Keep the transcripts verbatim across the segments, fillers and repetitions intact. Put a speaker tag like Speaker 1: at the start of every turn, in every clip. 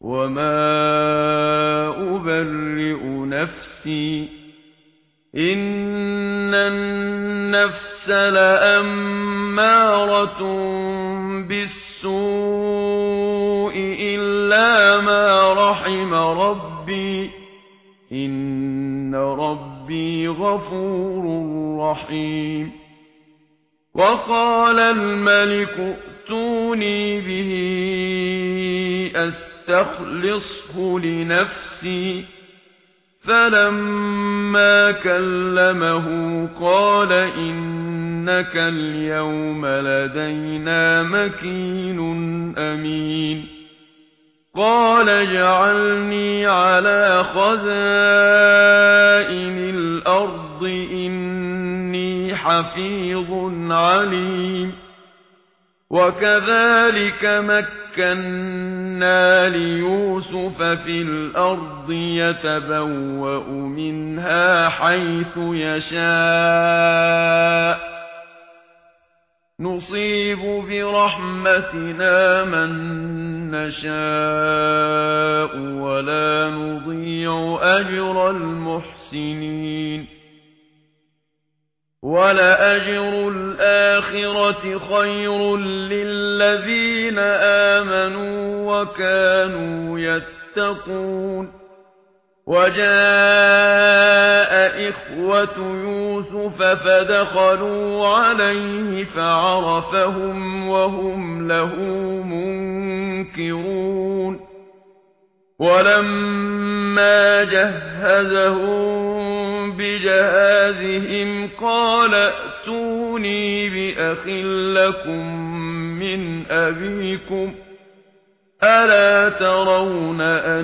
Speaker 1: وما أبرئ نفسي إن النفس لأمارة بالسوء إلا ما رحم ربي إن ربي غفور رحيم. وقال الملك ائتوني به أستخلصه لنفسي فلما كلمه قال إنك اليوم لدينا مكين أمين. قال اجعلني على خزائن الأرض إني حفيظ عليم. وكذلك مكنا ليوسف في الأرض يتبوأ منها حيث يشاء نصيب برحمتنا من نشاء ولا نضيع أجر المحسنين. ولأجر الآخرة خير للذين آمنوا وكانوا يتقون. وجاء إخوة يوسف فدخلوا عليه فعرفهم وهم له منكرون. ولما جهزهم بجهازهم قال ائتوني بأخ لكم من أبيكم ألا ترون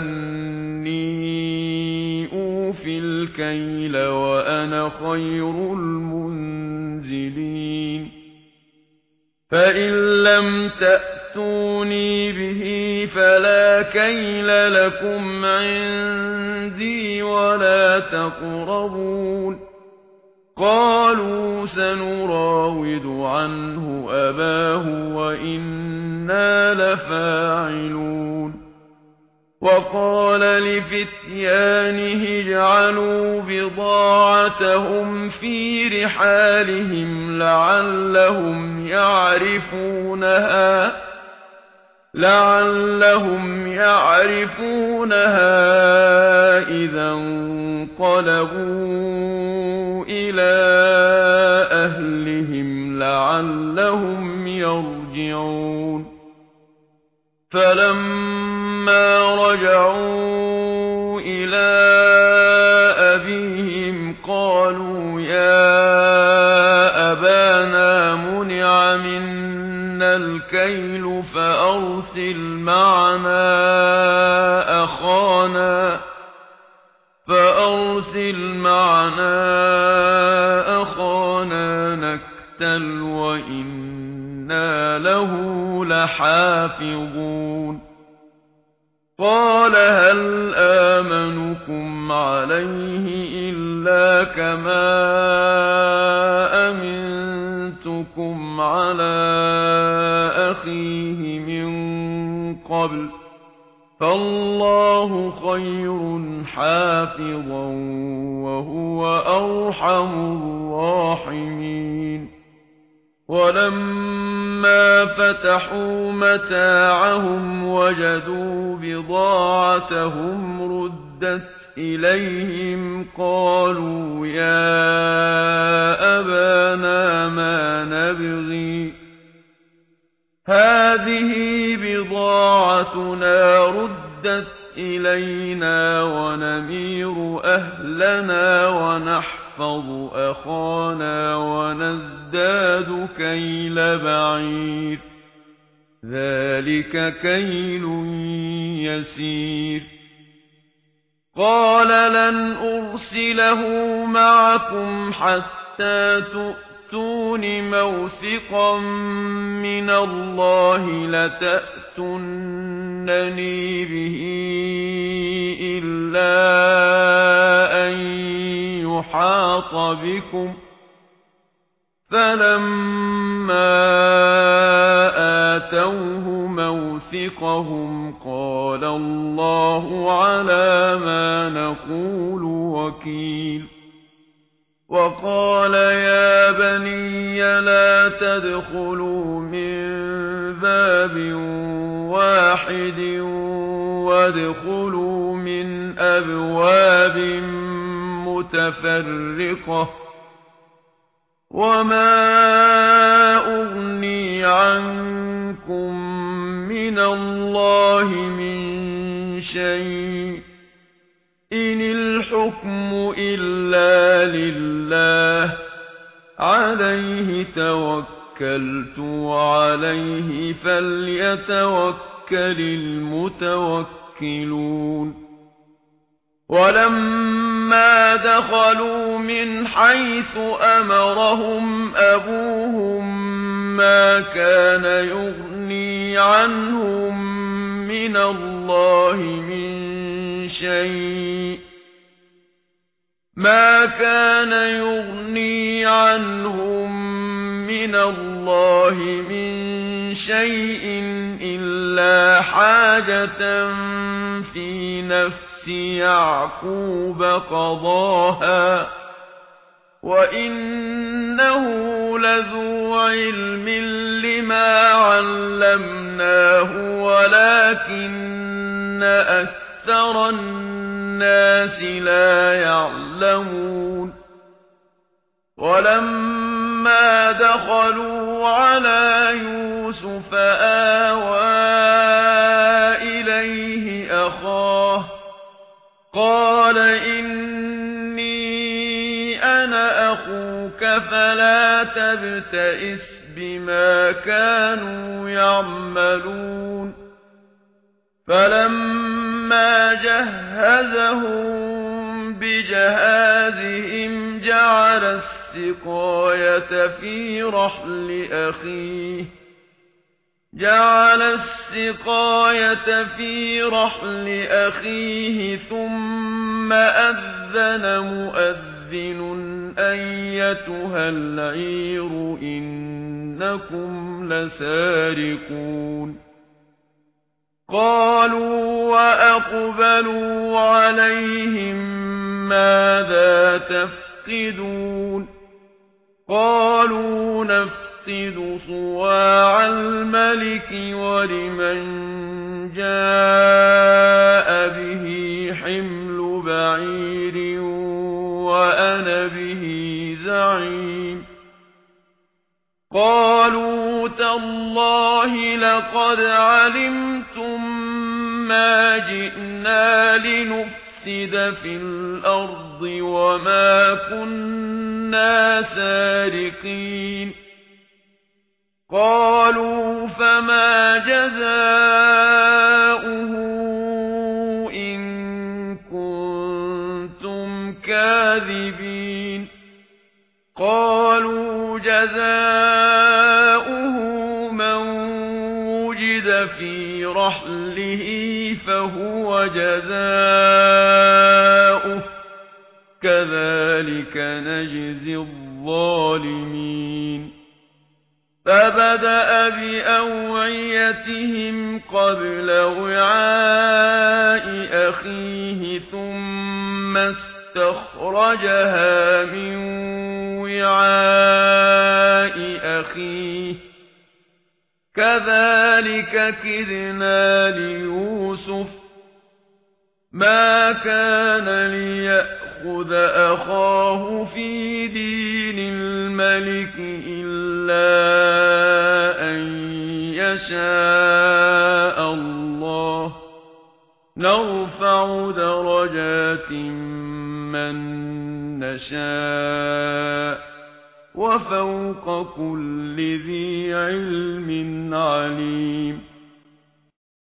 Speaker 1: أني أوفي الكيل وأنا خير المنزلين. فإن لم تأتوني به فلا كيل لكم عندي ولا تقربون. قالوا سنراود عنه أباه وإنا لفاعلون. وقال لفتيانه اجعلوا بضاعتهم في رحالهم لعلهم يعرفونها لعلهم يعرفونها إذا انقلبوا إلى أهلهم لعلهم يرجعون. فلما رجعوا إلى أبيهم قالوا يا أبانا منع منا الكيل فأرسل معنا أخانا فأرسل معنا أخانا نكتل وإنا له لحافظون. قال هل آمنكم عليه إلا كما أمنتكم على أخيه من قبل فالله خير حافظا وهو أرحم الراحمين. ولما فتحوا متاعهم وجدوا بضاعتهم ردت إليهم قالوا يا أبانا ما نبغي هذه بضاعتنا ردت إلينا ونمير أهلنا ونحفظ أخانا ونزداد كيل بعير ذلك كيل يسير. قال لن أرسله معكم حتى تؤتون موثقا من الله لتأتونني به إلا أن يحاط بكم. فلما آتوه موثقا ليوثقهم قال الله على ما نقول وكيل وقال يا بني لا تدخلوا من باب واحد وادخلوا من أبواب متفرقة وما أغني عنكم من الله من شيء إن الحكم إلا لله عليه توكلت وعليه فليتوكل المتوكلون ولما دخلوا من حيث أمرهم أبوهم ما كان يغني عنهم من الله من شيء ما كان يغني عنهم من الله من شيء إلا حاجة في نفس يعقوب قضاها وإنه لذو علم لما علمناه ولكن أكثر الناس لا يعلمون ولما دخلوا على يوسف آوى إليه أخاه قال إني أنا أخوك فلا تبتئس بما كانوا يعملون فلما جهزهم بجهازهم جعل السقاية في رحل أخيه جعل السقاية في رحل أخيه ثم أذن مؤذن أيتها العير إنكم لسارقون قالوا وأقبلوا عليهم ماذا تفقدون قالوا نفقد صواع الملك ولمن جاء به حمل بعير وأنا به زعيم قالوا تالله لقد علمتم ما جئنا لنفسد في الأرض وما كنا سارقين قالوا فما جزاؤه إن كنتم كاذبين قالوا جزاؤه من وجد في رحله فهو جزاؤه كذلك نجزي الظالمين فبدأ بأوعيتهم قبل وعاء أخيه ثم استخرجها من وعاء أخيه كذلك كدنا ليوسف ما كان ليأخذ أخاه في دين الملك إلا أن يشاء الله نرفع درجات من نشاء وفوق كل ذي علم عليم